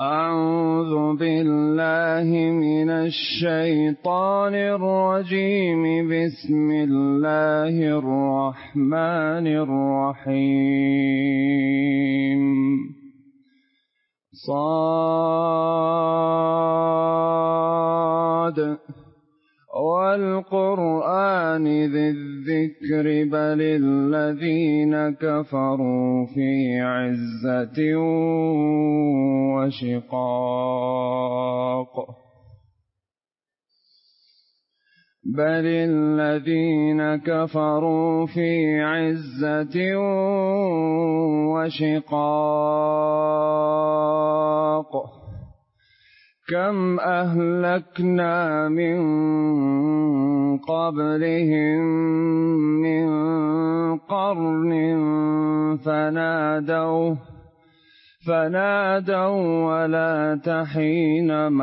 أعوذ بالله من الشيطان الرجيم. بسم الله الرحمن الرحيم. صاد والقرآن ذي الذكر بل الذين كفروا في عزة وشقاق بل الذين كفروا في عزة وشقاق كم أهلكنا من قبلهم من قرن فنادوا ولا تحين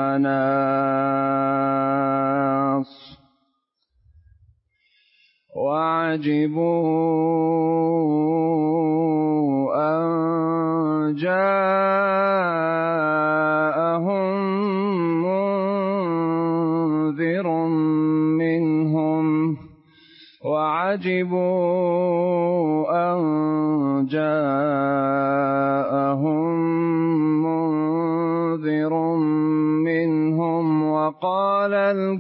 مناص وعجبوا أن جاءهم منذر منهم وقال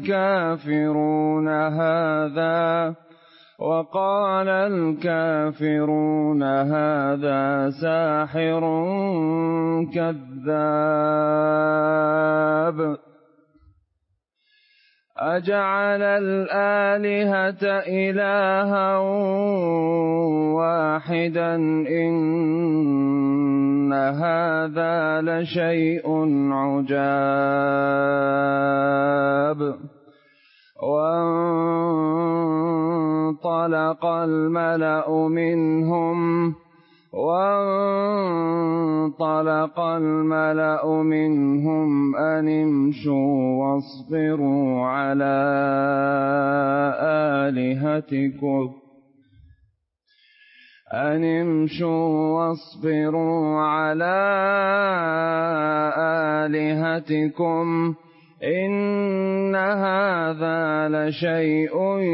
الكافرون هذا ساحر كذاب أجعل الآلهة إلها واحدا إن هذا لشيء عجاب. وانطلق الملأ منهم أن امشوا واصبروا على آلهتكم إن هذا لشيء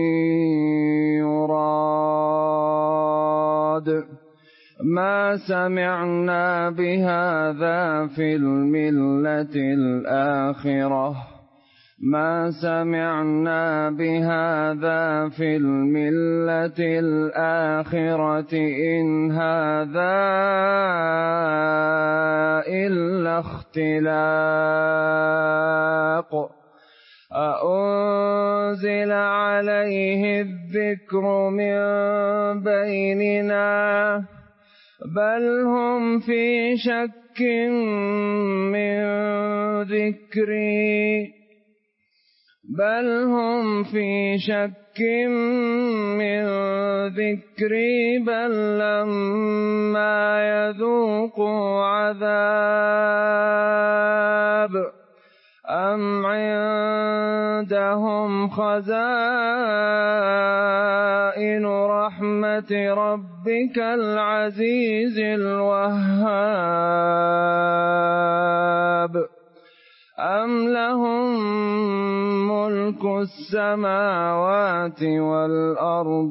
يراد ما سمعنا بهذا في الملة الآخرة إن هذا إلا اختلاق أأنزل عليه الذكر من بيننا بل هم في شك من ذكري بل لما يذوقوا عذاب أم عندهم خزائن رحمة ربك العزيز الوهاب أم لهم ملك السماوات والأرض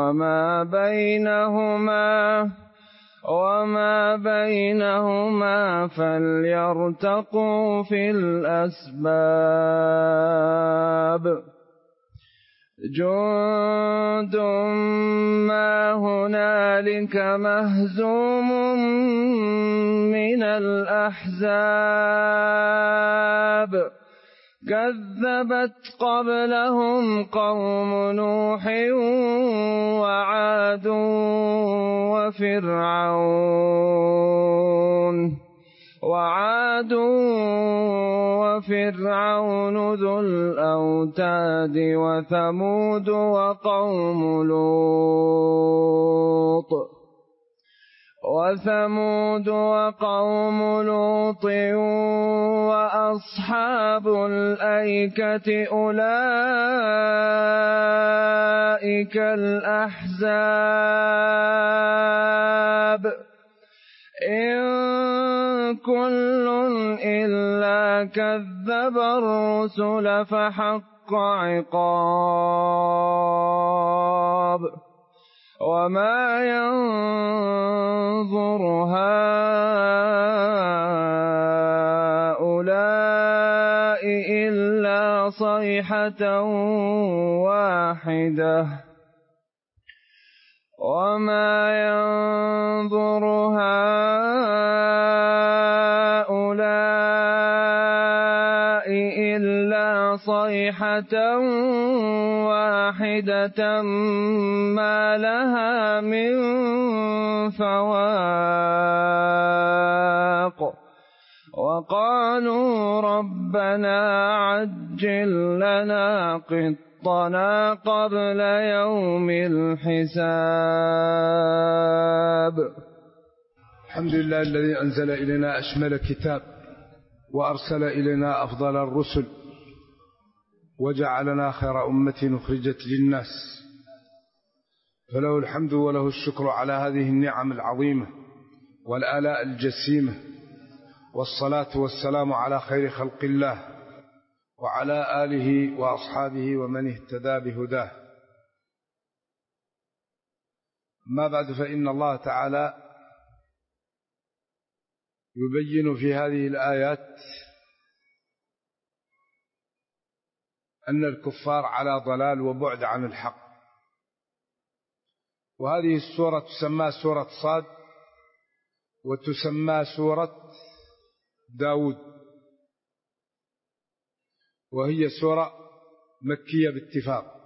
وما بينهما فليرتقوا في الأسباب جند ما هنالك مهزوم من الأحزاب كذبت قبلهم قوم نوح وعاد وفرعون ذو الأوتاد وثمود وقوم لوط وأصحاب الأيكة أولئك الأحزاب إن كل إلا كذب الرسل فحق عقاب وما ينظر هؤلاء إلا صيحة واحدة وما ينظر هؤلاء إلا صيحة واحدة ما لها من فواق وقالوا ربنا عجل لنا قطنا قبل يوم الحساب. الحمد لله الذي أنزل إلينا أشمل كتاب وأرسل إلينا أفضل الرسل وجعلنا خير أمة أخرجت للناس، فله الحمد وله الشكر على هذه النعم العظيمة والآلاء الجسيمة، والصلاة والسلام على خير خلق الله وعلى آله وأصحابه ومن اهتدى بهداه. ما بعد، فإن الله تعالى يبين في هذه الآيات أن الكفار على ضلال وبعد عن الحق. وهذه السورة تسمى سورة صاد وتسمى سورة داود، وهي سورة مكية باتفاق.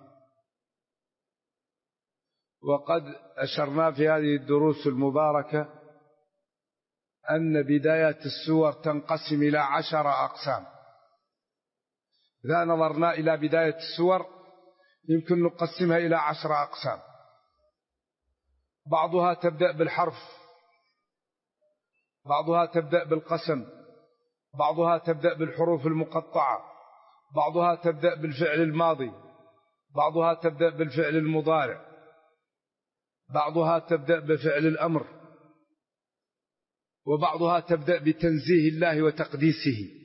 وقد أشرنا في هذه الدروس المباركة أن بداية السور تنقسم إلى 10 أقسام. إذا نظرنا إلى بداية السور يمكن نقسمها إلى 10 أقسام. بعضها تبدأ بالحرف، بعضها تبدأ بالقسم، بعضها تبدأ بالحروف المقطعة، بعضها تبدأ بالفعل الماضي، بعضها تبدأ بالفعل المضارع، بعضها تبدأ بفعل الأمر، وبعضها تبدأ بتنزيه الله وتقديسه.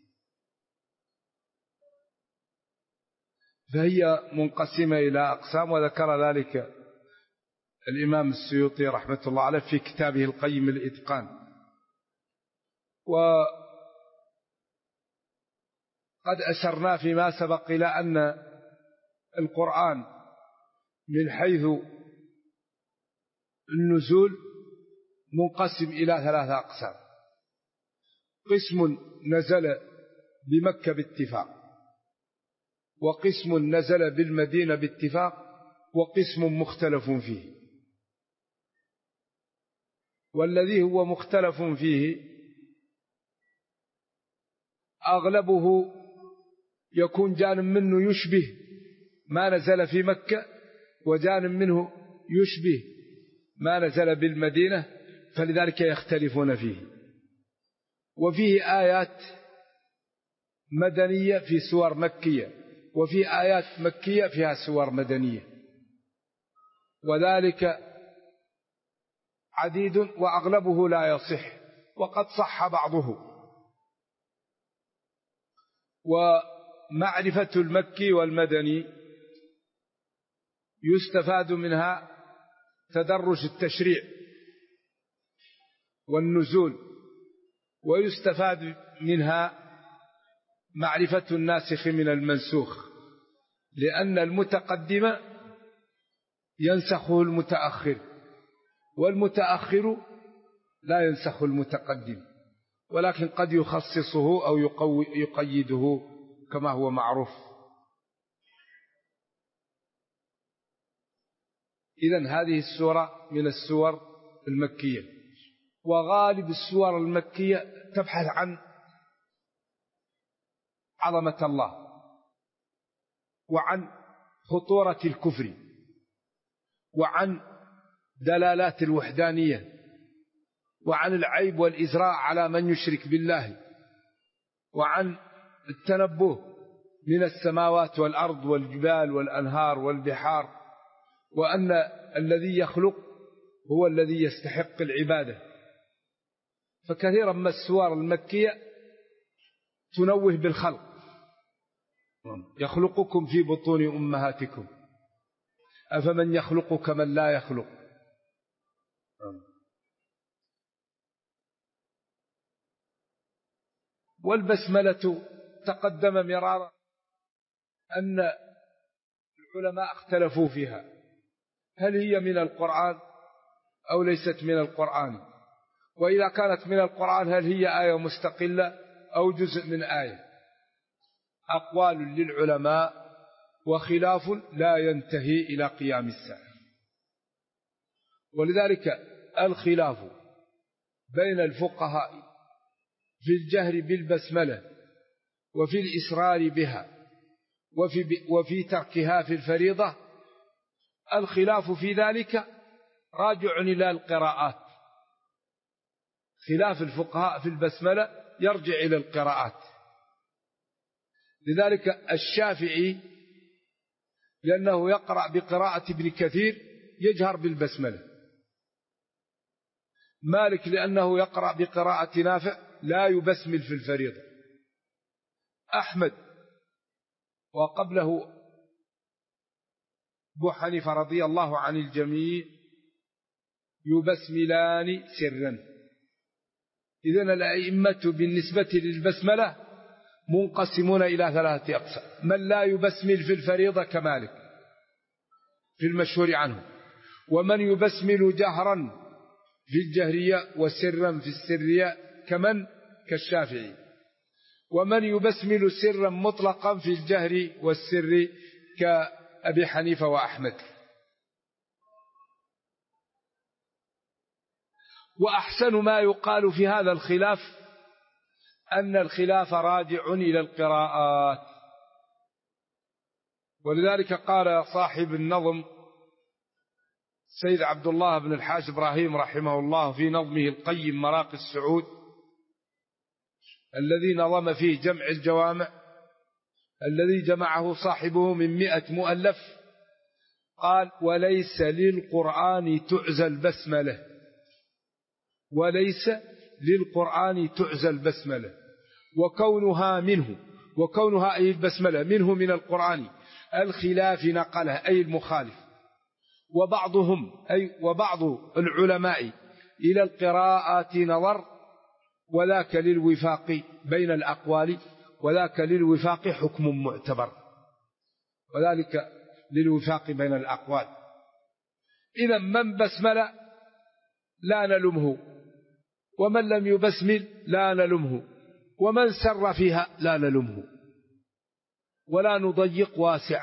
فهي منقسمة إلى أقسام، وذكر ذلك الإمام السيوطي رحمة الله عليه في كتابه القيم الإتقان. وقد أشرنا فيما سبق إلى أن القرآن من حيث النزول منقسم إلى 3 أقسام: قسم نزل بمكة باتفاق، وقسم نزل بالمدينة باتفاق، وقسم مختلف فيه. والذي هو مختلف فيه أغلبه يكون جانب منه يشبه ما نزل في مكة، وجانب منه يشبه ما نزل بالمدينة، فلذلك يختلفون فيه. وفيه آيات مدنية في سور مكية، وفيه آيات مكية فيها سور مدنية، وذلك عديد وأغلبه لا يصح، وقد صح بعضه. ومعرفة المكي والمدني يستفاد منها تدرج التشريع والنزول، ويستفاد منها معرفة الناسخ من المنسوخ، لأن المتقدم ينسخه المتأخر، والمتأخر لا ينسخ المتقدم، ولكن قد يخصصه أو يقيده كما هو معروف. إذن هذه السورة من السور المكية. وغالب السور المكية تبحث عن عظمة الله، وعن خطورة الكفر، وعن دلالات الوحدانية، وعن العيب والإزراء على من يشرك بالله، وعن التنبه من السماوات والأرض والجبال والأنهار والبحار، وأن الذي يخلق هو الذي يستحق العبادة. فكثيرا ما السور المكية تنوه بالخلق، يخلقكم في بطون أمهاتكم أفمن يخلق كمن لا يخلق. والبسملة تقدم مرارا أن العلماء اختلفوا فيها، هل هي من القرآن أو ليست من القرآن، وإذا كانت من القرآن هل هي آية مستقلة أو جزء من آية. أقوال للعلماء وخلاف لا ينتهي إلى قيام الساعة. ولذلك الخلاف بين الفقهاء في الجهر بالبسملة وفي الإسرار بها وفي تركها في الفريضة، الخلاف في ذلك راجع إلى القراءات. خلاف الفقهاء في البسملة يرجع إلى القراءات. لذلك الشافعي لأنه يقرأ بقراءة ابن كثير يجهر بالبسملة، مالك لأنه يقرأ بقراءة نافع لا يبسمل في الفريضة، أحمد وقبله أبو حنيفة رضي الله عن الجميع يبسملان سرا. إذن الأئمة بالنسبة للبسملة منقسمون إلى 3 أقسام: من لا يبسمل في الفريضة كمالك في المشهور عنه، ومن يبسمل جهرا في الجهرية وسرا في السرية كمن كالشافعي، ومن يبسمل سرا مطلقا في الجهر والسر كأبي حنيفة وأحمد. وأحسن ما يقال في هذا الخلاف أن الخلاف راجع إلى القراءات. ولذلك قال صاحب النظم سيد عبد الله بن الحاج إبراهيم رحمه الله في نظمه القيم مراقي السعود الذي نظم فيه جمع الجوامع الذي جمعه صاحبه من 100 مؤلف، قال: وليس للقرآن تعزى البسملة، وليس للقرآن تعزى البسملة، وكونها أي البسملة منه من القرآن الخلاف نقلها أي المخالف، وبعض العلماء إلى القراءات نظر، وذاك للوفاق بين الأقوال، وذاك للوفاق حكم معتبر، وذلك للوفاق بين الأقوال. إذا من بسمل لا نلمه، ومن لم يبسمل لا نلمه، ومن سر فيها لا نلمه، ولا نضيق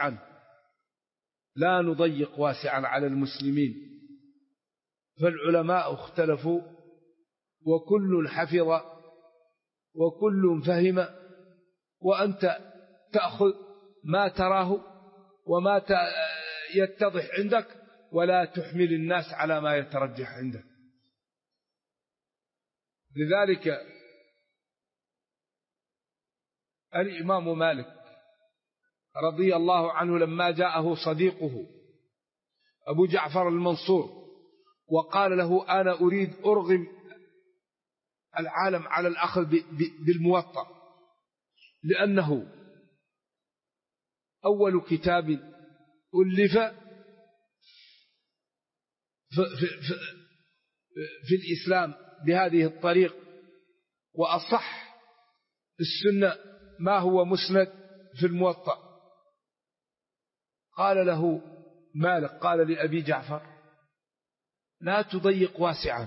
واسعا على المسلمين. فالعلماء اختلفوا وكل حفظ وكل فهم، وأنت تأخذ ما تراه وما يتضح عندك، ولا تحمل الناس على ما يترجح عندك. لذلك الإمام مالك رضي الله عنه لما جاءه صديقه أبو جعفر المنصور وقال له: أنا أريد أرغم العالم على الأخذ بالموطأ، لأنه أول كتاب ألف في الإسلام بهذه الطريق، وأصح السنة ما هو مسند في الموطأ. قال له مالك، قال لأبي جعفر: لا تضيق واسعا،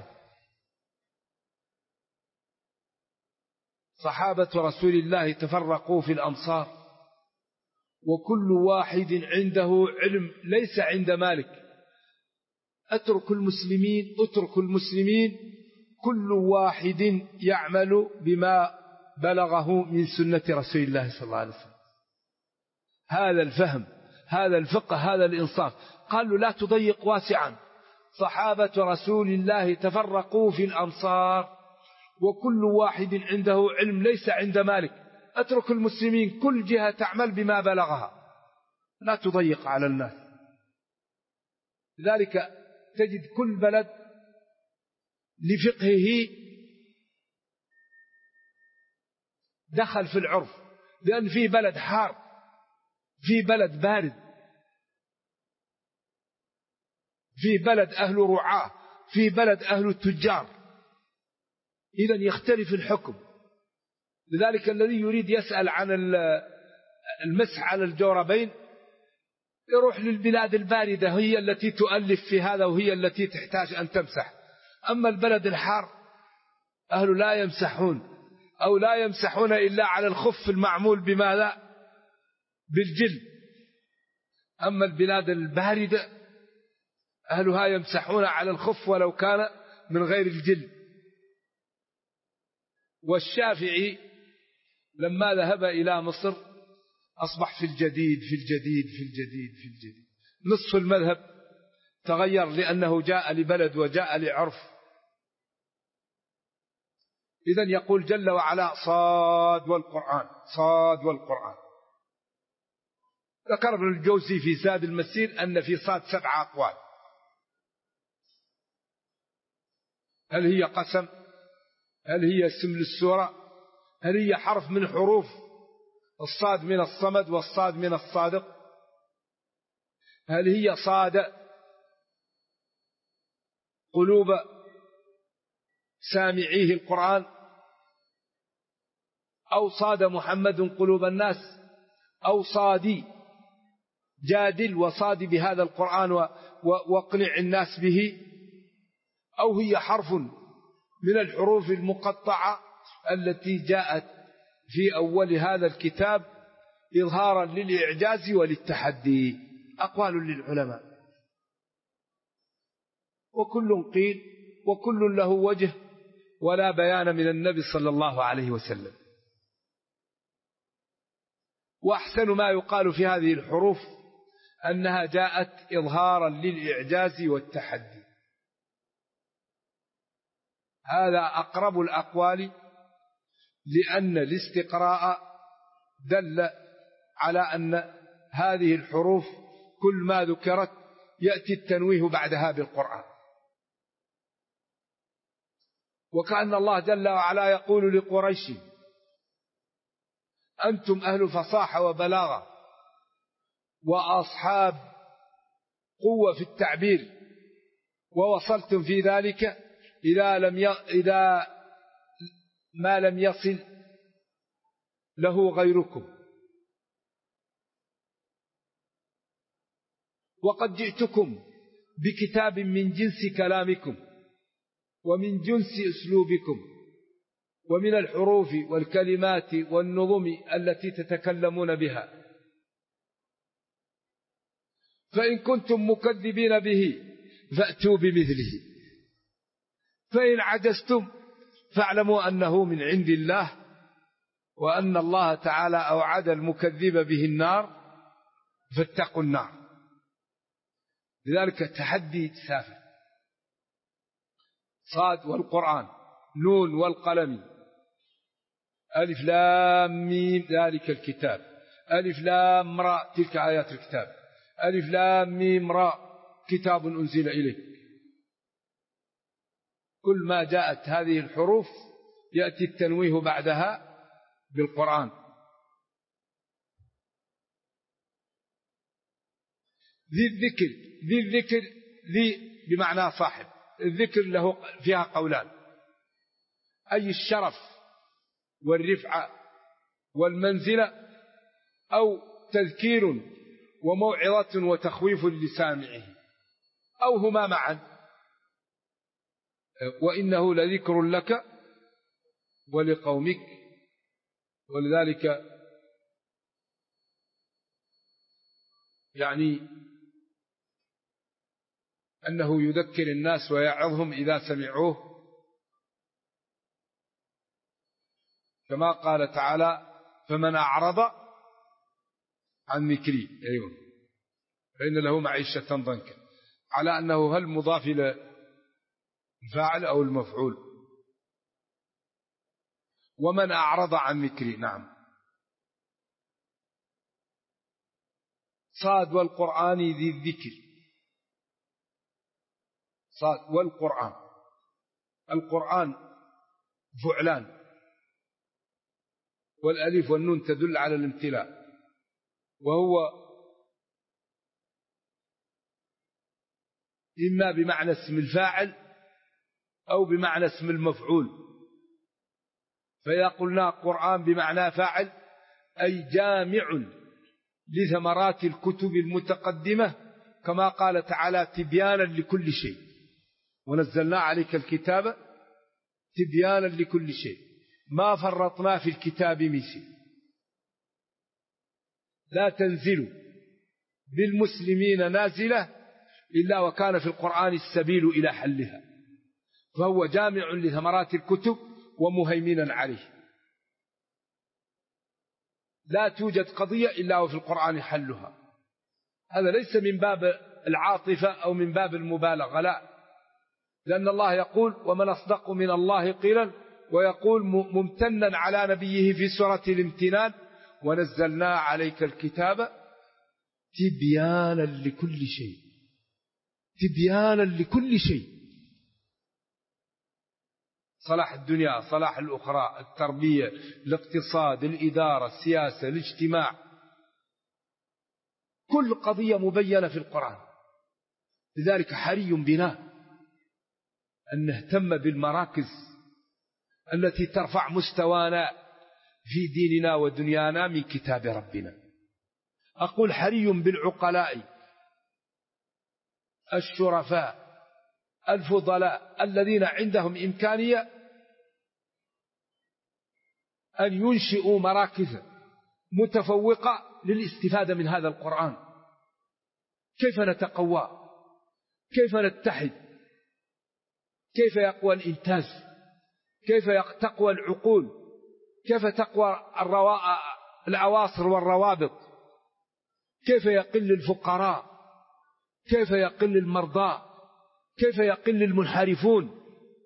صحابة رسول الله تفرقوا في الأمصار، وكل واحد عنده علم ليس عند مالك. اترك المسلمين كل واحد يعمل بما بلغه من سنة رسول الله صلى الله عليه وسلم. هذا الفهم، هذا الفقه، هذا الإنصاف. قالوا: لا تضيق واسعا، صحابة رسول الله تفرقوا في الأمصار، وكل واحد عنده علم ليس عند مالك. اترك المسلمين كل جهة تعمل بما بلغها، لا تضيق على الناس. لذلك تجد كل بلد دخل في العرف، لأن في بلد حار، في بلد بارد، في بلد أهل رعاة، في بلد أهل التجار، إذن يختلف الحكم. لذلك الذي يريد يسأل عن المسح على الجوربين يروح للبلاد الباردة، هي التي تؤلف في هذا وهي التي تحتاج أن تمسح. أما البلد الحار أهل لا يمسحون، أو لا يمسحون إلا على الخف المعمول بماذا؟ بالجلد. أما البلاد الباردة أهلها يمسحون على الخف ولو كان من غير الجلد. والشافعي لما ذهب إلى مصر أصبح في الجديد في الجديد في الجديد في الجديد. نصف المذهب تغير لأنه جاء لبلد وجاء لعرف. إذن يقول جل وعلا صاد والقرآن، صاد والقرآن. ذكر ابن الجوزي في زاد المسير أن في صاد 7 أقوال. هل هي قسم؟ هل هي اسم للسورة؟ هل هي حرف من حروف الصاد من الصمد والصاد من الصادق؟ هل هي صاد قلوب سامعيه القرآن، أو صاد محمد قلوب الناس، أو صادي جادل وصادي بهذا القرآن واقنع الناس به، أو هي حرف من الحروف المقطعة التي جاءت في أول هذا الكتاب إظهارا للإعجاز وللتحدي. أقوال للعلماء وكل قيل وكل له وجه، ولا بيان من النبي صلى الله عليه وسلم. وأحسن ما يقال في هذه الحروف أنها جاءت إظهارا للإعجاز والتحدي. هذا أقرب الأقوال، لأن الاستقراء دل على أن هذه الحروف كل ما ذكرت يأتي التنويه بعدها بالقرآن. وكأن الله جل وعلا يقول لقريش: أنتم أهل فصاحة وبلاغة وأصحاب قوة في التعبير، ووصلتم في ذلك إذا ما لم يصل له غيركم. وقد جئتكم بكتاب من جنس كلامكم ومن جنس أسلوبكم ومن الحروف والكلمات والنظم التي تتكلمون بها، فإن كنتم مكذبين به فأتوا بمثله، فإن عجزتم فاعلموا أنه من عند الله، وأن الله تعالى أوعد المكذب به النار، فاتقوا النار. لذلك تحدي سافر. صاد والقرآن، نون والقلم، ألف لام ميم ذلك الكتاب، ألف لام را تلك آيات الكتاب، ألف لام ميم را كتاب أنزل إليك. كل ما جاءت هذه الحروف يأتي التنويه بعدها بالقرآن. ذي الذكر ذي بمعنى صاحب، الذكر له فيها قولان: أي الشرف والرفعة والمنزلة، أو تذكير وموعظة وتخويف لسامعه، أو هما معا. وإنه لذكر لك ولقومك. ولذلك يعني أنه يذكر الناس ويعظهم إذا سمعوه، كما قال تعالى: فمن أعرض عن ذكري فإن له معيشة ضنكا، على أنه هل مضاف إلى الفاعل أو المفعول. ومن أعرض عن ذكري، نعم. صاد والقرآن ذي الذكر، صاد والقرآن. القرآن فعلان، والألف والنون تدل على الامتلاء، وهو إما بمعنى اسم الفاعل أو بمعنى اسم المفعول. فإذا قلنا قرآن بمعنى فاعل أي جامع لثمرات الكتب المتقدمة، كما قال تعالى تبيانا لكل شيء، ونزلنا عليك الكتاب تبيانا لكل شيء، ما فرطنا في الكتاب من شيء. لا تنزل بالمسلمين نازلة إلا وكان في القرآن السبيل إلى حلها، فهو جامع لثمرات الكتب ومهيمنا عليه. لا توجد قضية إلا وفي القرآن حلها. هذا ليس من باب العاطفة أو من باب المبالغة، لا، لأن الله يقول ومن أصدق من الله قيلا، ويقول ممتنا على نبيه في سورة الامتنان ونزلنا عليك الكتاب تبيانا لكل شيء، تبيانا لكل شيء، صلاح الدنيا صلاح الأخرى، التربية، الاقتصاد، الإدارة، السياسة، الاجتماع، كل قضية مبينة في القرآن. لذلك حري بنا أن نهتم بالمراكز التي ترفع مستوانا في ديننا ودنيانا من كتاب ربنا. أقول حري بالعقلاء الشرفاء الفضلاء الذين عندهم إمكانية أن ينشئوا مراكز متفوقة للاستفادة من هذا القرآن. كيف نتقوى؟ كيف نتحد؟ كيف يقوى الإنتاج؟ كيف تقوى العقول؟ كيف تقوى العواصر والروابط؟ كيف يقل الفقراء؟ كيف يقل المرضى؟ كيف يقل المنحرفون؟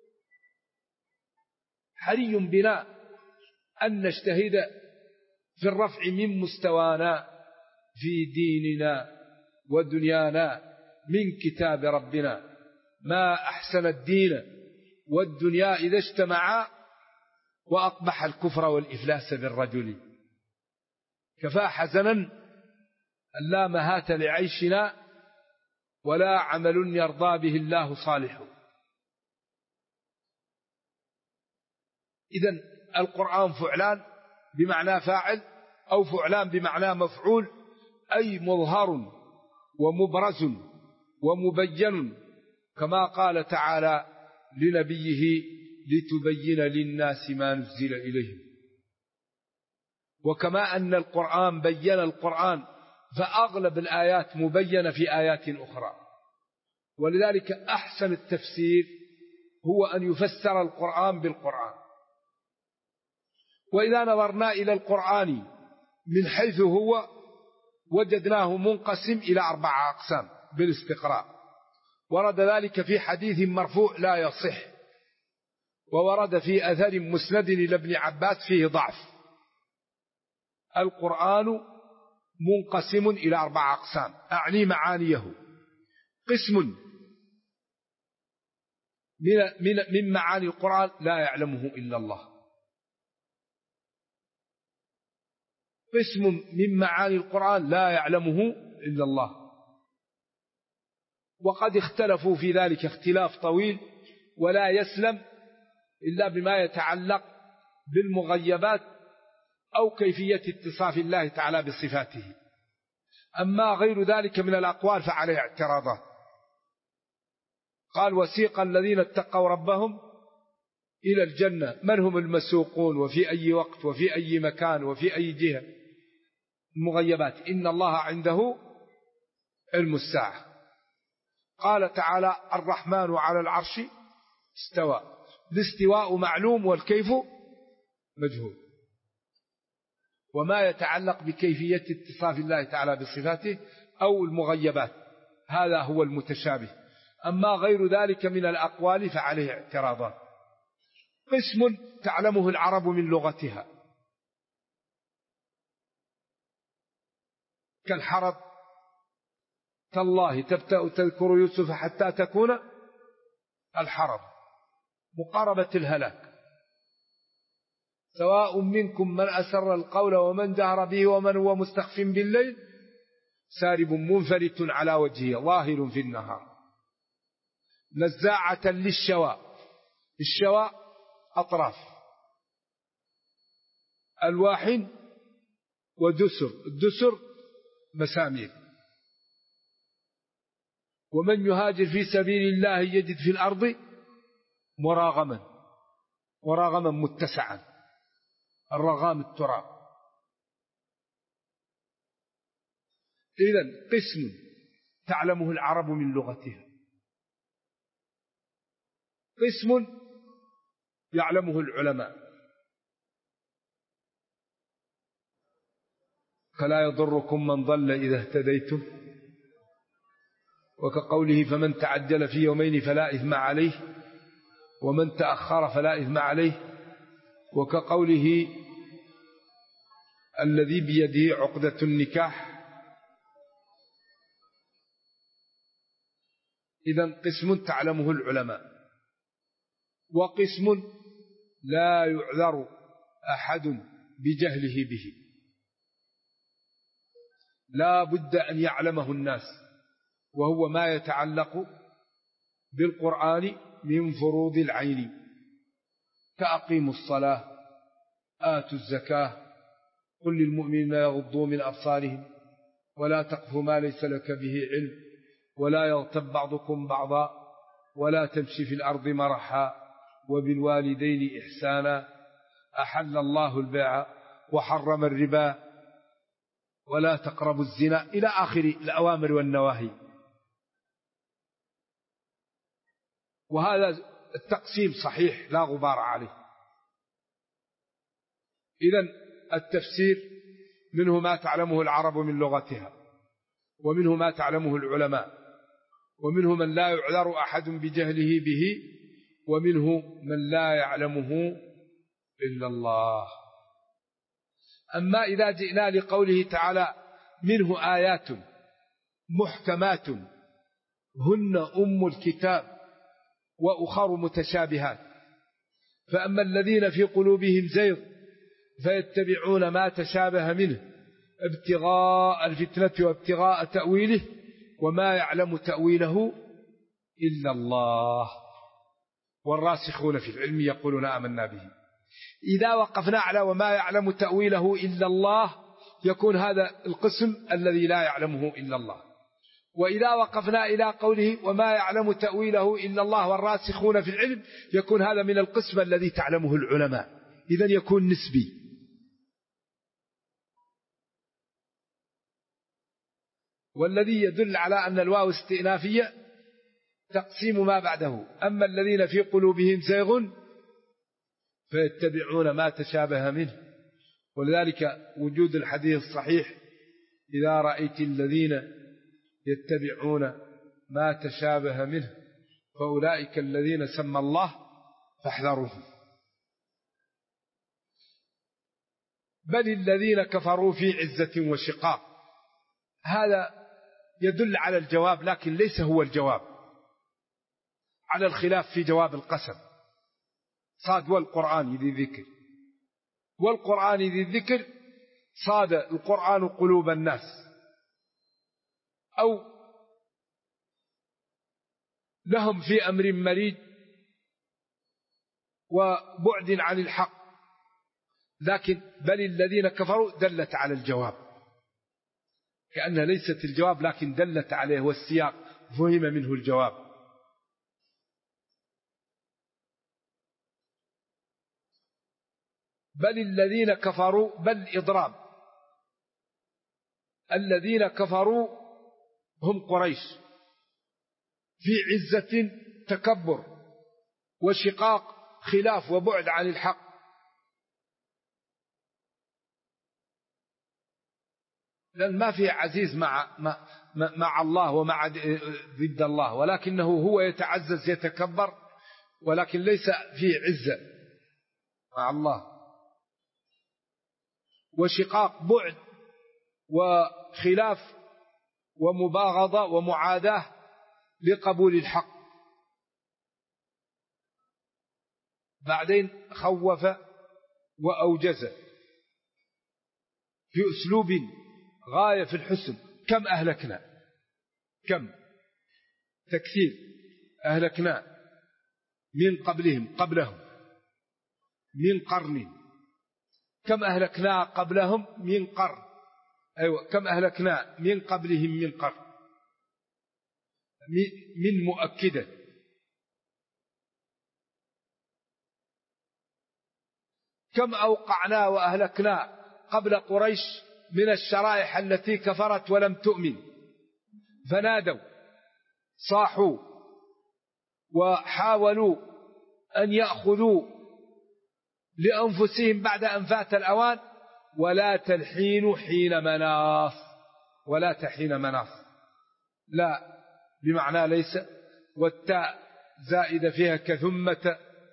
حري بنا أن نجتهد في الرفع من مستوانا في ديننا ودنيانا من كتاب ربنا. ما أحسن الدين والدنيا إذا اجتمعا وأقبح الكفر والإفلاس بالرجل. كفى حزنا أن لا مهات لعيشنا ولا عمل يرضى به الله صالح. إذن القرآن فعلان بمعنى فاعل أو فعلان بمعنى مفعول، أي مظهر ومبرز ومبين، كما قال تعالى لنبيه لتبين للناس ما نزل إليهم. وكما أن القرآن بين القرآن فأغلب الآيات مبينة في آيات أخرى، ولذلك أحسن التفسير هو أن يفسر القرآن بالقرآن. وإذا نظرنا إلى القرآن من حيث هو وجدناه منقسم إلى 4 أقسام بالاستقراء. ورد ذلك في حديث مرفوع لا يصح، وورد في أثر مسند إلى ابن عباس فيه ضعف. القرآن منقسم إلى 4 أقسام، أعني معانيه. قسم من معاني القرآن لا يعلمه إلا الله، قسم من معاني القرآن لا يعلمه إلا الله. وقد اختلفوا في ذلك اختلاف طويل، ولا يسلم إلا بما يتعلق بالمغيبات أو كيفية اتصاف الله تعالى بصفاته. أما غير ذلك من الأقوال فعليه اعتراضات. قال وسيق الذين اتقوا ربهم إلى الجنة من هم المسوقون وفي أي وقت وفي أي مكان وفي أي جهة. المغيبات إن الله عنده علم الساعة. قال تعالى الرحمن على العرش استوى، الاستواء معلوم والكيف مجهول. وما يتعلق بكيفية اتصاف الله تعالى بصفاته أو المغيبات هذا هو المتشابه. أما غير ذلك من الأقوال فعليه اعتراضات. قسم تعلمه العرب من لغتها كالحرب تالله تبتأ تذكر يوسف حتى تكون الحرب مقاربة الهلاك. سواء منكم من أسر القول ومن جهر به ومن هو مستخف بالليل سارب منفلت على وجهه ظاهر في النهار نزاعة للشوى. الشوى أطراف ألواح ودسر. الدسر مسامير. ومن يهاجر في سبيل الله يجد في الأرض مراغما متسعا. الرغام التراب. إذن قسم تعلمه العرب من لغتها، قسم يعلمه العلماء. فلا يضركم من ضل إذا اهتديتم، وكقوله فمن تعجل في يومين فلا إثم عليه ومن تأخر فلا إثم عليه، وكقوله الذي بيده عقدة النكاح. إذن قسم تعلمه العلماء، وقسم لا يعذر أحد بجهله به، لا بد أن يعلمه الناس، وهو ما يتعلق بالقرآن من فروض العين كأقيموا الصلاة آتوا الزكاة قل للمؤمنين يغضوا من أبصارهم ولا تقف ما ليس لك به علم ولا يغتب بعضكم بعضا ولا تمشي في الأرض مرحا وبالوالدين إحسانا أحل الله البيع وحرم الربا ولا تقربوا الزنا إلى آخر الأوامر والنواهي. وهذا التقسيم صحيح لا غبار عليه. إذن التفسير منه ما تعلمه العرب من لغتها، ومنه ما تعلمه العلماء، ومنه من لا يعذر أحد بجهله به، ومنه من لا يعلمه إلا الله. أما إذا جئنا لقوله تعالى منه آيات محكمات هن أم الكتاب وأخر متشابهات، فأما الذين في قلوبهم زيغ فيتبعون ما تشابه منه ابتغاء الفتنة وابتغاء تأويله وما يعلم تأويله إلا الله والراسخون في العلم يقولون آمنا به. إذا وقفنا على وما يعلم تأويله إلا الله يكون هذا القسم الذي لا يعلمه إلا الله. وإذا وقفنا إلى قوله وما يعلم تأويله إلا الله والراسخون في العلم يكون هذا من القسم الذي تعلمه العلماء، إذن يكون نسبي. والذي يدل على أن الواو استئنافية تقسيم ما بعده. أما الذين في قلوبهم زيغ فيتبعون ما تشابه منه، ولذلك وجود الحديث الصحيح إذا رأيت الذين يتبعون ما تشابه منه فأولئك الذين سمى الله فاحذروهم. بل الذين كفروا في عزة وشقاق. هذا يدل على الجواب لكن ليس هو الجواب، على الخلاف في جواب القسم. صاد والقرآن ذي ذكر، والقرآن ذي الذكر صاد القرآن قلوب الناس أو لهم في أمر مريد وبعد عن الحق، لكن بل الذين كفروا دلت على الجواب كأنها ليست الجواب لكن دلت عليه، والسياق فهم منه الجواب. بل الذين كفروا بل إضراب. الذين كفروا هم قريش في عزة تكبر وشقاق خلاف وبعد عن الحق. لأن ما في عزيز مع الله ومع ضد الله، ولكنه هو يتعزز يتكبر ولكن ليس فيه عزة مع الله. وشقاق بعد وخلاف ومباغضة ومعاداة لقبول الحق. بعدين خوف وأوجز في أسلوب غاية في الحسن. كم أهلكنا، كم تكثير أهلكنا من قبلهم من قرن. كم أهلكنا قبلهم من قرن، أيوة كم أهلكنا من قبلهم من قرن، من مؤكدة. كم أوقعنا وأهلكنا قبل قريش من الشرائح التي كفرت ولم تؤمن، فنادوا صاحوا وحاولوا أن يأخذوا لأنفسهم بعد أن فات الأوان. ولا تلحين حين مناص، ولا تحين مناص، لا بمعنى ليس، والتاء زائدة فيها كثمة.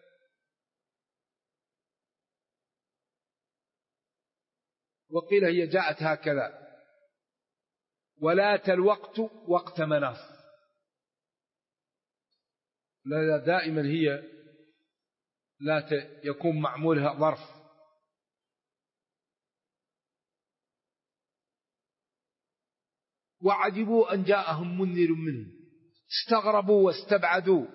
وقيل هي جاءت هكذا، ولا الوقت وقت مناص، لا دائما هي لا يكون معمولها ظرف. وعجبوا أن جاءهم منذر منهم، استغربوا واستبعدوا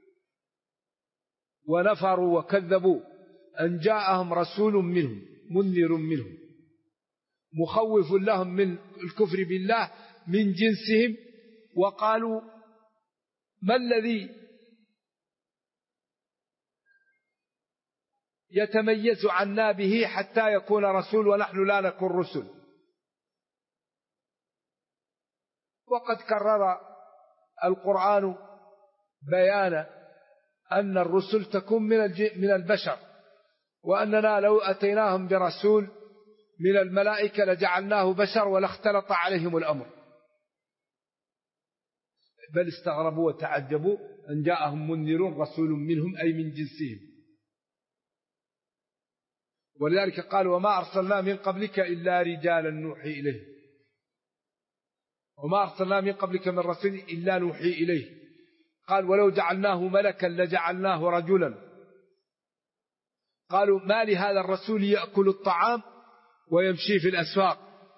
ونفروا وكذبوا أن جاءهم رسول منهم منذر منهم مخوف لهم من الكفر بالله من جنسهم. وقالوا ما الذي يتميز عنا به حتى يكون رسول ونحن لا نكون رسل. وقد كرر القرآن بيان أن الرسل تكون من البشر، وأننا لو أتيناهم برسول من الملائكة لجعلناه بشر ولاختلط عليهم الأمر، بل استغربوا وتعجبوا أن جاءهم منذر رسول منهم أي من جنسهم. ولذلك قال وما أرسلنا من قبلك إلا رجالا نوحي إليه، وما أرسلنا من قبلك من رسول إلا نوحي إليه. قال ولو جعلناه ملكا لجعلناه رجلا. قالوا ما لهذا الرسول يأكل الطعام ويمشي في الأسواق.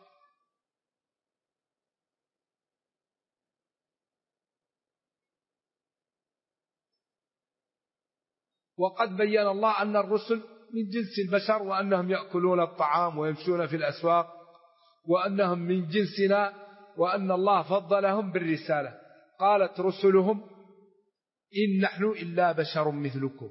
وقد بين الله أن الرسل من جنس البشر، وأنهم يأكلون الطعام ويمشون في الأسواق، وأنهم من جنسنا، وأن الله فضلهم بالرسالة. قالت رسلهم إن نحن إلا بشر مثلكم،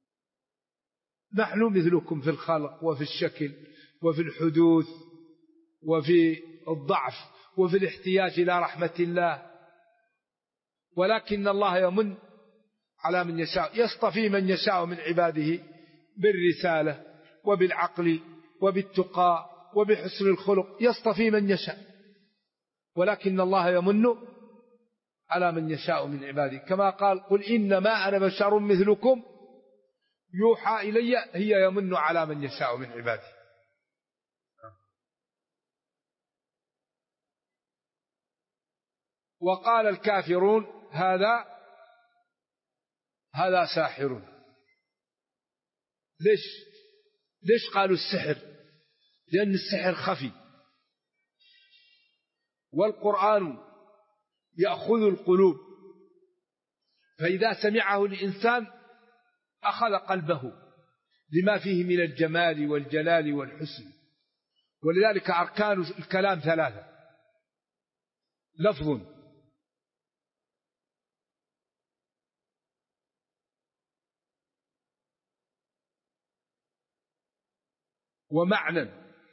نحن مثلكم في الخلق وفي الشكل وفي الحدوث وفي الضعف وفي الاحتياج إلى رحمة الله، ولكن الله يمن على من يشاء، يصطفي من يشاء من عباده بالرسالة وبالعقل وبالتقى وبحسن الخلق، يصطفي من يشاء، ولكن الله يمن على من يشاء من عباده. كما قال قل إنما أنا بشر مثلكم يوحى إلي، هي يمن على من يشاء من عباده. وقال الكافرون هذا ساحر. ليش قالوا السحر؟ لأن السحر خفي، والقرآن يأخذ القلوب، فإذا سمعه الإنسان أخذ قلبه لما فيه من الجمال والجلال والحسن. ولذلك أركان الكلام ثلاثة: لفظ ومعنى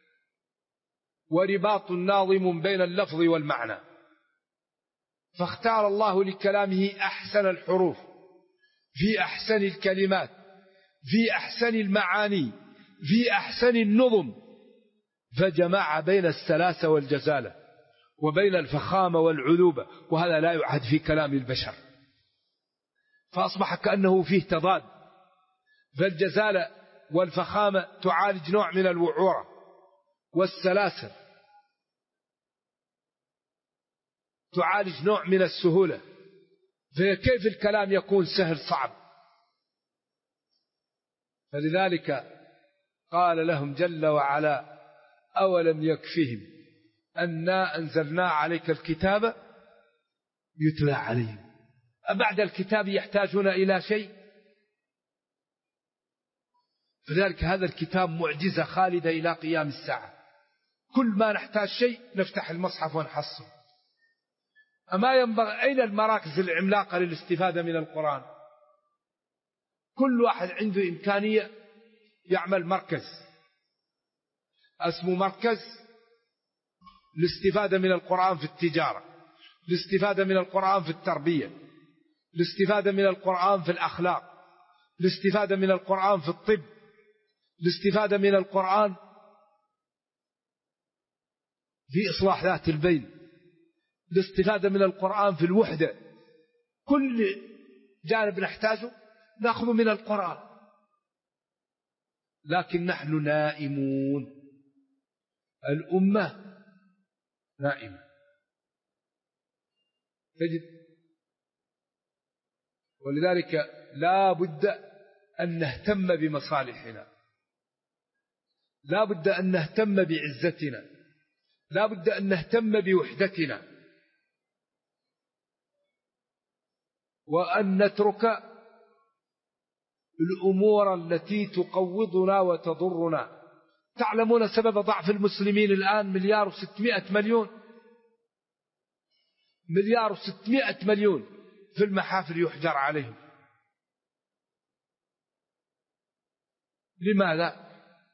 ورباط ناظم بين اللفظ والمعنى. فاختار الله لكلامه أحسن الحروف في أحسن الكلمات في أحسن المعاني في أحسن النظم، فجمع بين السلاسة والجزالة وبين الفخامة والعذوبة، وهذا لا يعهد في كلام البشر، فأصبح كأنه فيه تضاد. فالجزالة والفخامة تعالج نوع من الوعورة، والسلاسة تعالج نوع من السهولة. فكيف الكلام يكون سهل صعب؟ فلذلك قال لهم جل وعلا: أولم يكفهم أنا أنزلنا عليك الكتاب يتلى عليهم أبعد الكتاب يحتاجون إلى شيء؟ فذلك هذا الكتاب معجزة خالدة إلى قيام الساعة. كل ما نحتاج شيء نفتح المصحف ونحصل. أما ينبغي أين المراكز العملاقة للاستفادة من القرآن؟ كل واحد عنده إمكانية يعمل مركز اسمه مركز الاستفادة من القرآن في التجارة، الاستفادة من القرآن في التربية، الاستفادة من القرآن في الأخلاق، الاستفادة من القرآن في الطب، الاستفادة من القرآن في إصلاح ذات البين، الاستفادة من القرآن في الوحدة. كل جانب نحتاجه نأخذ من القرآن. لكن نحن نائمون، الأمة نائمة. تجد ولذلك لا بد أن نهتم بمصالحنا، لا بد أن نهتم بعزتنا، لا بد أن نهتم بوحدتنا، وأن نترك الأمور التي تقوضنا وتضرنا. تعلمون سبب ضعف المسلمين الآن 1,600,000,000، 1,600,000,000 في المحافل يحجر عليهم. لماذا؟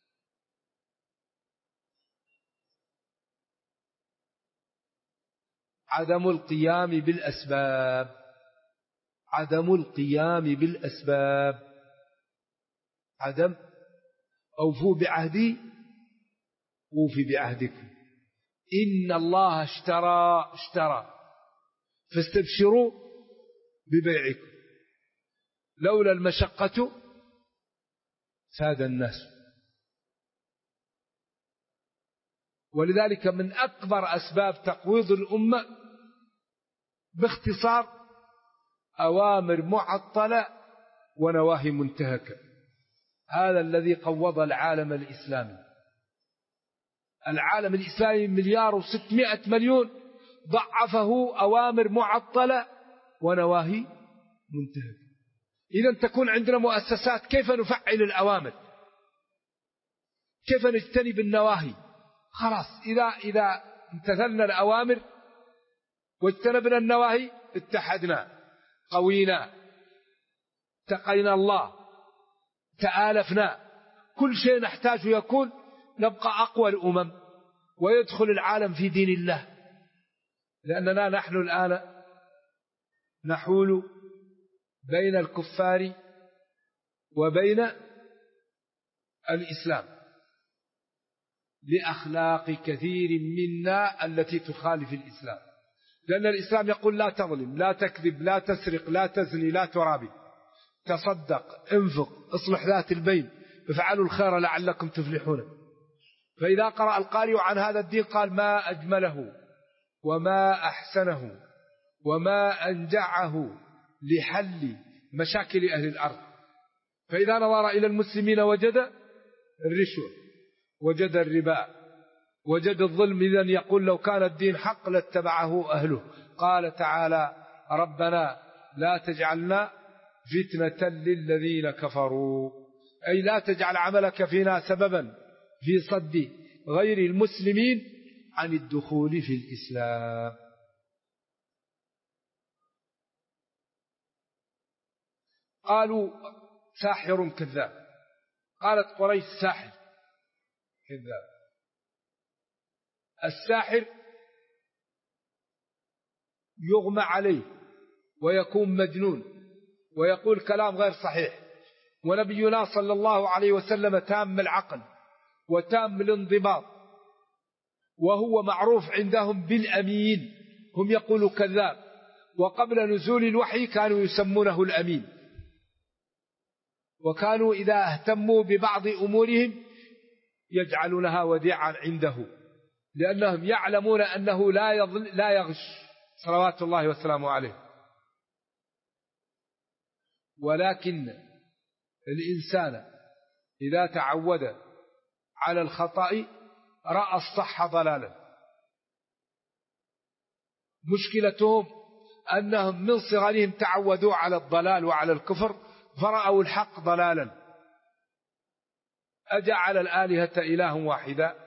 عدم القيام بالأسباب، عدم القيام بالأسباب. عدم أوفوا بعهدي أوفي بعهدكم إن الله اشترى فاستبشروا ببيعكم. لولا المشقة ساد الناس. ولذلك من أكبر أسباب تقويض الأمة باختصار أوامر معطلة ونواهي منتهكة. هذا الذي قوض العالم الإسلامي. العالم الإسلامي 1,600,000,000 ضعفه أوامر معطلة ونواهي منتهكة. إذن تكون عندنا مؤسسات، كيف نفعل الأوامر؟ كيف نجتنب النواهي؟ خلاص إذا امتثلنا الأوامر واجتنبنا النواهي اتحدنا، قوينا، اتقينا الله، تآلفنا. كل شيء نحتاجه يكون، نبقى أقوى الأمم ويدخل العالم في دين الله. لأننا نحن الآن نحول بين الكفار وبين الإسلام لأخلاق كثير منا التي تخالف الإسلام. لأن الإسلام يقول لا تظلم، لا تكذب، لا تسرق، لا تزني، لا ترابي، تصدق، انفق، اصلح ذات البين، افعلوا الخير لعلكم تفلحون. فإذا قرأ القارئ عن هذا الدين قال ما أجمله وما أحسنه وما أنجعه لحل مشاكل أهل الأرض. فإذا نظر إلى المسلمين وجد الرشوة، وجد الربا، وجد الظلم. إذن يقول لو كان الدين حق لاتبعه أهله. قال تعالى ربنا لا تجعلنا فتنة للذين كفروا، أي لا تجعل عملك فينا سببا في صد غير المسلمين عن الدخول في الإسلام. قالوا ساحر كذاب. قالت قريش ساحر كذاب. الساحر يغمى عليه ويكون مجنون ويقول كلام غير صحيح. ونبينا صلى الله عليه وسلم تام العقل وتام الانضباط، وهو معروف عندهم بالأمين. هم يقولوا كذاب، وقبل نزول الوحي كانوا يسمونه الأمين. وكانوا إذا اهتموا ببعض أمورهم يجعلونها وديعا عنده، لأنهم يعلمون أنه لا يغش صلوات الله وسلامه عليه. ولكن الإنسان إذا تعود على الخطأ رأى الصح ضلالا. مشكلتهم أنهم من صغرهم تعودوا على الضلال وعلى الكفر فرأوا الحق ضلالا. أجعل الآلهة إله واحدا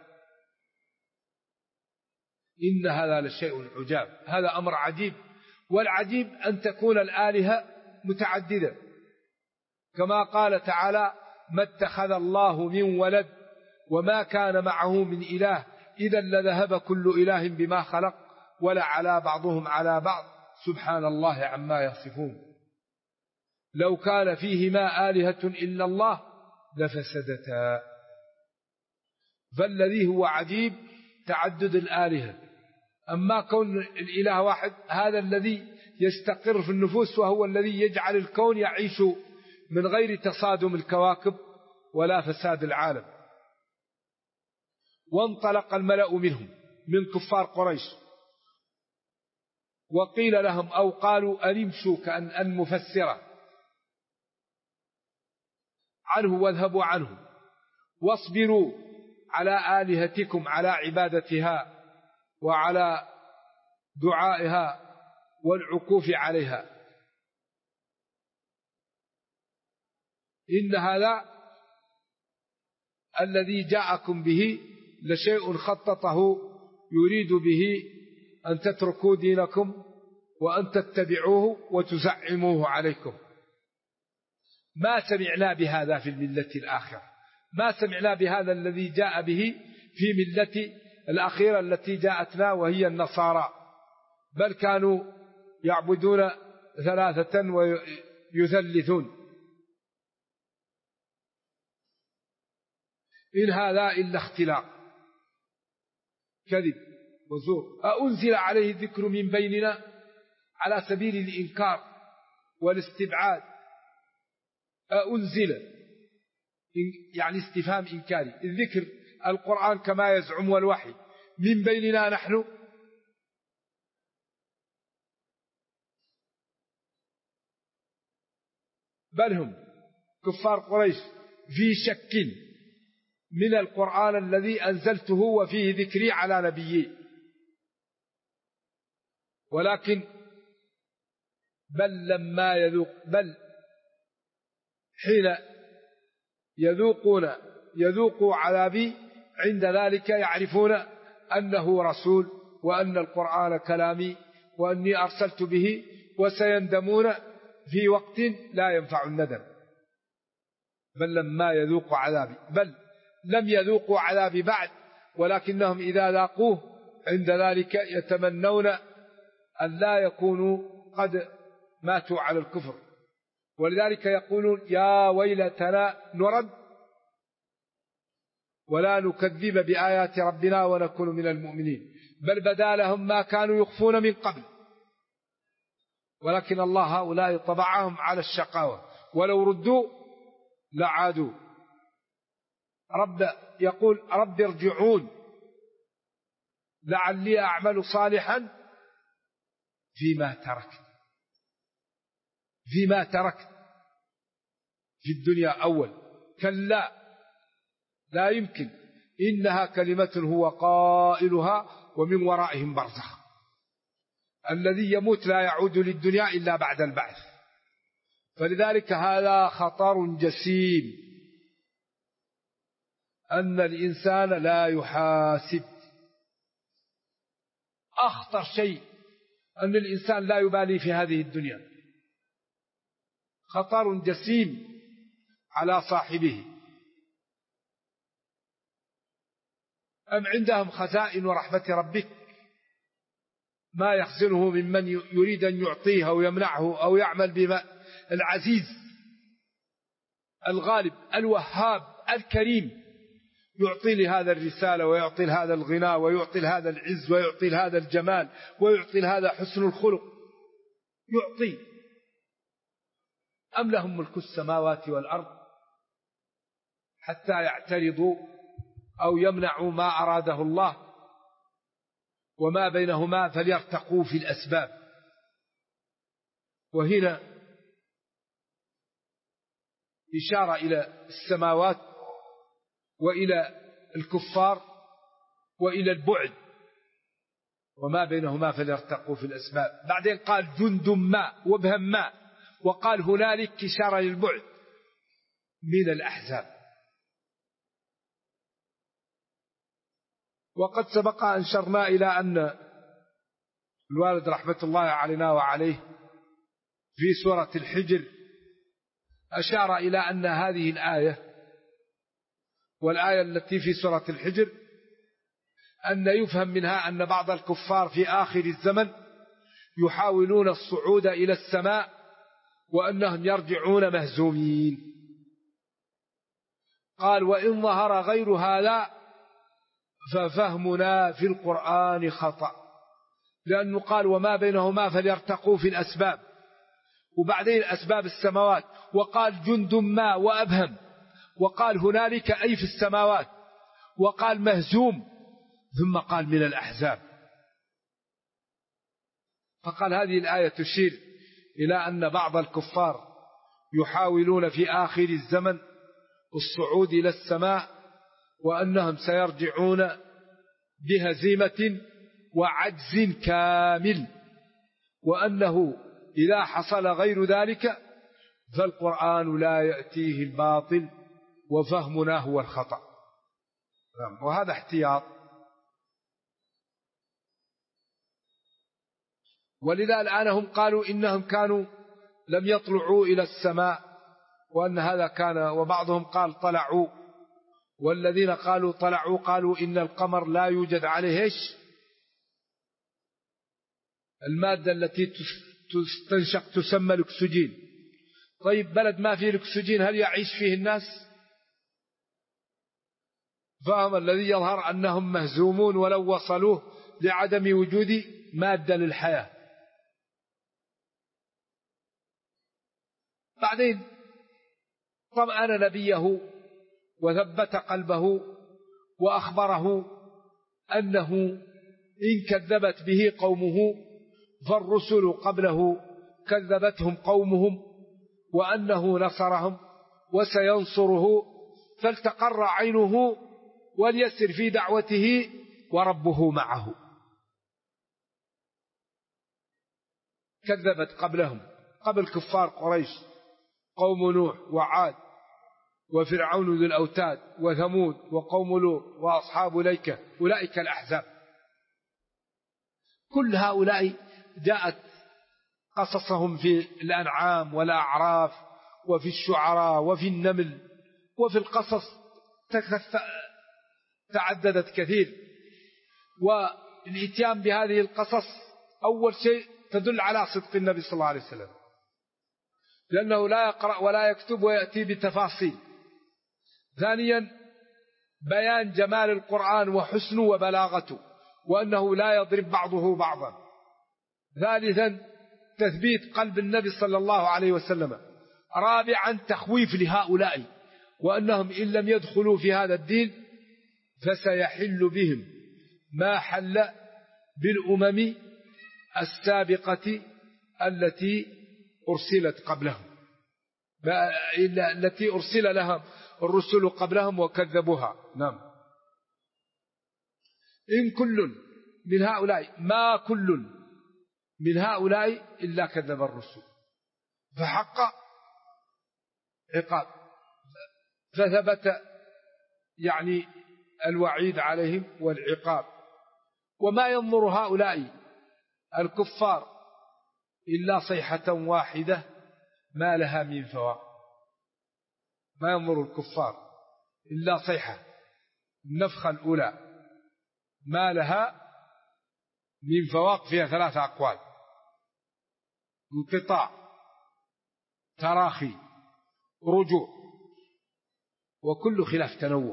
إن هذا لشيء عجاب. هذا أمر عجيب، والعجيب أن تكون الآلهة متعددة، كما قال تعالى: ما اتخذ الله من ولد وما كان معه من إله إذا لذهب كل إله بما خلق ولا على بعضهم على بعض سبحان الله عما يصفون. لو كان فيهما آلهة إلا الله لفسدتا. فالذي هو عجيب تعدد الآلهة. أما كون الإله واحد هذا الذي يستقر في النفوس، وهو الذي يجعل الكون يعيش من غير تصادم الكواكب ولا فساد العالم. وانطلق الملأ منهم من كفار قريش وقيل لهم أو قالوا أن امشوا كأن مفسرة عنه واذهبوا عنه واصبروا على آلهتكم على عبادتها وعلى دعائها والعكوف عليها. إن هذا الذي جاءكم به لشيء خططه يريد به أن تتركوا دينكم وأن تتبعوه وتزعموه عليكم. ما سمعنا بهذا في الملة الآخرة، ما سمعنا بهذا الذي جاء به في ملة الأخيرة التي جاءتنا وهي النصارى، بل كانوا يعبدون ثلاثة ويثلثون. إن هذا إلا اختلاق كذب وزور. أأنزل عليه الذكر من بيننا على سبيل الإنكار والاستبعاد. أأنزل يعني استفهام إنكاري. الذكر القرآن كما يزعم والوحي من بيننا نحن، بل هم كفار قريش في شك من القرآن الذي أنزلته وفيه ذكري على نبيي. ولكن بل حين يذوقوا عذابي عند ذلك يعرفون أنه رسول وأن القرآن كلامي وأني أرسلت به، وسيندمون في وقت لا ينفع الندم. بل لما يذوقوا عذابي، بل لم يذوقوا عذابي بعد، ولكنهم إذا ذاقوه عند ذلك يتمنون أن لا يكونوا قد ماتوا على الكفر. ولذلك يقولون يا ويلتنا نرد ولا نكذب بآيات ربنا ونكون من المؤمنين، بل بدا لهم ما كانوا يخفون من قبل. ولكن الله هؤلاء طبعهم على الشقاوة، ولو ردوا لعادوا. يقول رب ارجعون لعلي أعمل صالحا فيما تركت في الدنيا أول. كلا لا يمكن، إنها كلمة هو قائلها ومن ورائهم برزخ. الذي يموت لا يعود للدنيا إلا بعد البعث. فلذلك هذا خطر جسيم أن الإنسان لا يحاسب. أخطر شيء أن الإنسان لا يبالي في هذه الدنيا، خطر جسيم على صاحبه. أم عندهم خزائن رحمة ربك ما يخزنه ممن يريد أن يعطيه أو يمنعه أو يعمل بما. العزيز الغالب الوهاب الكريم يعطي لهذا الرسالة ويعطي لهذا الغنى ويعطي لهذا العز ويعطي لهذا الجمال ويعطي لهذا حسن الخلق، يعطي. أم لهم ملك السماوات والأرض حتى يعترضوا أو يمنعوا ما أراده الله وما بينهما فليرتقوا في الأسباب. وهنا إشارة إلى السماوات وإلى الكفار وإلى البعد وما بينهما فليرتقوا في الأسباب. بعدين قال جند ما وابهم ما، وقال هنالك إشارة للبعد من الأحزاب. وقد سبق أن أشرنا إلى أن الوالد رحمة الله علينا وعليه في سورة الحجر أشار إلى أن هذه الآية والآية التي في سورة الحجر أن يفهم منها أن بعض الكفار في آخر الزمن يحاولون الصعود إلى السماء وأنهم يرجعون مهزومين. قال وإن ظهر غير هذا ففهمنا في القرآن خطأ، لأنه قال وما بينهما فليرتقوا في الأسباب، وبعدين أسباب السماوات، وقال جند ما وأبهم، وقال هنالك أي في السماوات، وقال مهزوم، ثم قال من الأحزاب. فقال هذه الآية تشير إلى أن بعض الكفار يحاولون في آخر الزمن الصعود إلى السماء وأنهم سيرجعون بهزيمة وعجز كامل، وأنه إذا حصل غير ذلك فالقرآن لا يأتيه الباطل وفهمنا هو الخطأ. وهذا احتياط. ولذا الآن هم قالوا إنهم كانوا لم يطلعوا إلى السماء، وأن هذا كان، وبعضهم قال طلعوا، والذين قالوا طلعوا قالوا إن القمر لا يوجد عليه إيش؟ المادة التي تستنشق تسمى الأكسجين. طيب بلد ما فيه الأكسجين هل يعيش فيه الناس؟ فهم الذي يظهر أنهم مهزومون ولو وصلوه لعدم وجود مادة للحياة. بعدين طمأن نبيه وثبت قلبه وأخبره أنه إن كذبت به قومه فالرسل قبله كذبتهم قومهم، وأنه نصرهم وسينصره، فلتقر عينه وليسر في دعوته وربه معه. كذبت قبلهم، قبل كفار قريش، قوم نوح وعاد وفرعون ذو الأوتاد وثمود وقوم لوط وأصحاب الأيكة، أولئك الأحزاب. كل هؤلاء جاءت قصصهم في الأنعام والأعراف وفي الشعراء وفي النمل وفي القصص تعددت كثير. والإتيان بهذه القصص أول شيء تدل على صدق النبي صلى الله عليه وسلم، لأنه لا يقرأ ولا يكتب ويأتي بتفاصيل. ثانيا بيان جمال القرآن وحسنه وبلاغته، وأنه لا يضرب بعضه بعضا. ثالثا تثبيت قلب النبي صلى الله عليه وسلم. رابعا تخويف لهؤلاء، وأنهم إن لم يدخلوا في هذا الدين فسيحل بهم ما حل بالأمم السابقة التي أرسلت قبلهم، التي أرسل لها الرسل قبلهم وكذبوها. نعم. إن كل من هؤلاء، ما كل من هؤلاء إلا كذب الرسل فحق عقاب، فثبت يعني الوعيد عليهم والعقاب. وما ينظر هؤلاء الكفار إلا صيحة واحدة ما لها من فواق. ما ينظر الكفار إلا صيحة، النفخة الأولى ما لها من فواق، فيها 3 أقوال: انقطاع، تراخي، رجوع، وكل خلاف تنوع.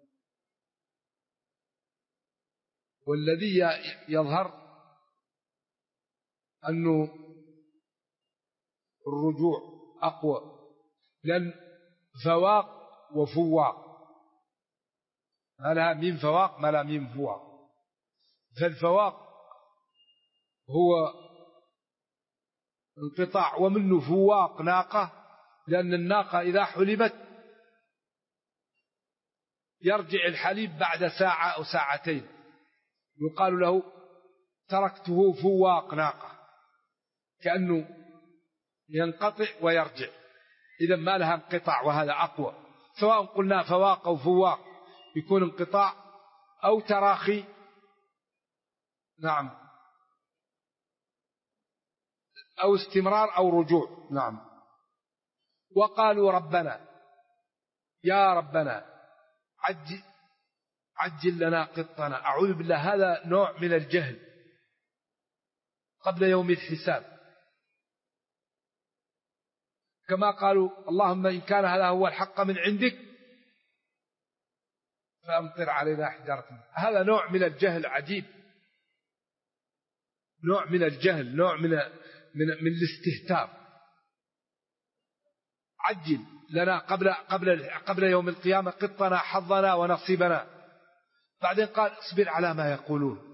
والذي يظهر أنه الرجوع أقوى، لأن فواق وفواق، ما لها من فواق ما لها من فواق. فالفواق هو انقطاع، ومنه فواق ناقة، لأن الناقة إذا حلبت يرجع الحليب بعد ساعة أو ساعتين، يقال له تركته فواق ناقة، كأنه ينقطع ويرجع، إذا ما لها انقطاع، وهذا أقوى. سواء قلنا فواق أو فواق يكون انقطاع أو تراخي، نعم، أو استمرار أو رجوع، نعم. وقالوا ربنا، يا ربنا عجل لنا قطنا. أعوذ بالله، هذا نوع من الجهل قبل يوم الحساب. كما قالوا اللهم إن كان هذا هو الحق من عندك فأمطر علينا حجارة. هذا نوع من الجهل عجيب، نوع من الجهل، نوع من الاستهتار. عجل لنا قبل يوم القيامة قطنا حظنا ونصيبنا. بعدين قال اصبر على ما يقولون.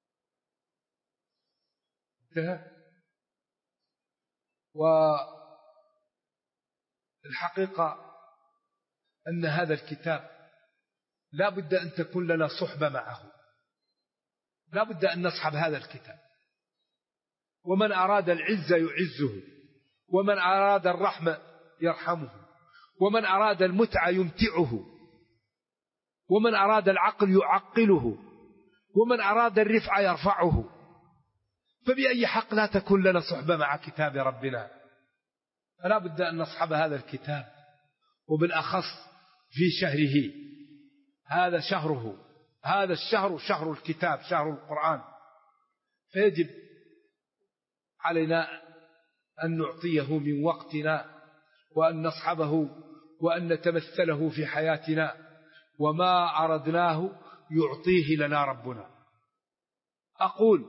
والحقيقة أن هذا الكتاب لا بد أن تكون لنا صحبة معه، لا بد أن نصحب هذا الكتاب. ومن أراد العزة يعزه، ومن أراد الرحمة يرحمه، ومن أراد المتعة يمتعه، ومن أراد العقل يعقله، ومن أراد الرفع يرفعه. فبأي حق لا تكون لنا صحبة مع كتاب ربنا؟ فلا بد أن نصحب هذا الكتاب، وبالأخص في شهره. هذا شهره، هذا الشهر شهر الكتاب، شهر القرآن. فيجب علينا أن نعطيه من وقتنا، وأن نصحبه، وأن نتمثله في حياتنا، وما أردناه يعطيه لنا ربنا. أقول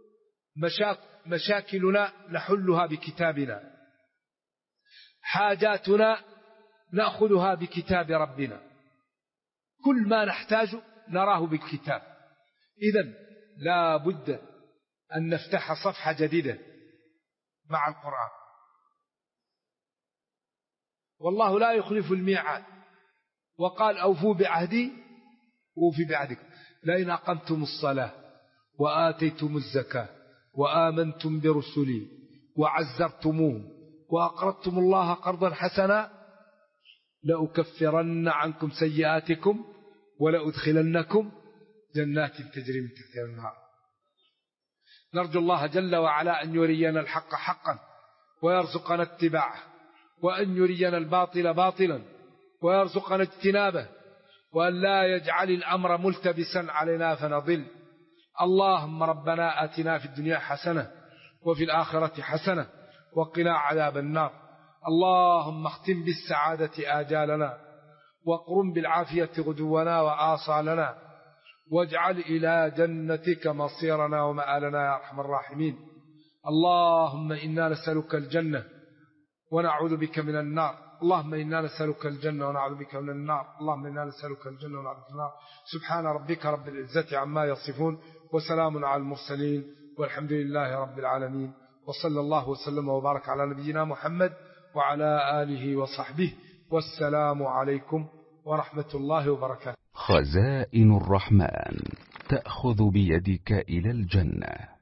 مشاكلنا نحلها بكتابنا، حاجاتنا نأخذها بكتاب ربنا، كل ما نحتاج نراه بالكتاب. إذن لا بد أن نفتح صفحة جديدة مع القرآن. والله لا يخلف الميعاد، وقال أوفوا بعهدي أوفي بعهدكم، لئن أقمتم الصلاة وآتيتم الزكاة وآمنتم برسلي وعزرتموهم وأقرضتم الله قرضا حسنا لأكفرن عنكم سيئاتكم ولأدخلنكم جنات تجري من تحتها الأنهار. نرجو الله جل وعلا أن يرينا الحق حقا ويرزقنا اتباعه، وأن يرينا الباطل باطلا ويرزقنا اجتنابه، وأن لا يجعل الأمر ملتبسا علينا فنضل. اللهم ربنا آتنا في الدنيا حسنة وفي الآخرة حسنة وقنا عذاب النار. اللهم اختم بالسعادة آجالنا، وقرم بالعافية غدونا وآصالنا، واجعل إلى جنتك مصيرنا ومآلنا يا أرحم الراحمين. اللهم إنا نسألك الجنة ونعوذ بك من النار. اللهم إنا نسألك الجنة ونعوذ بك من النار. اللهم إنا نسألك الجنة ونعوذ بك من النار. سبحان ربك رب العزة عما يصفون، وسلام على المرسلين، والحمد لله رب العالمين. وصلى الله وسلم وبارك على نبينا محمد وعلى آله وصحبه، والسلام عليكم ورحمة الله وبركاته. خزائن الرحمن تأخذ بيدك إلى الجنة.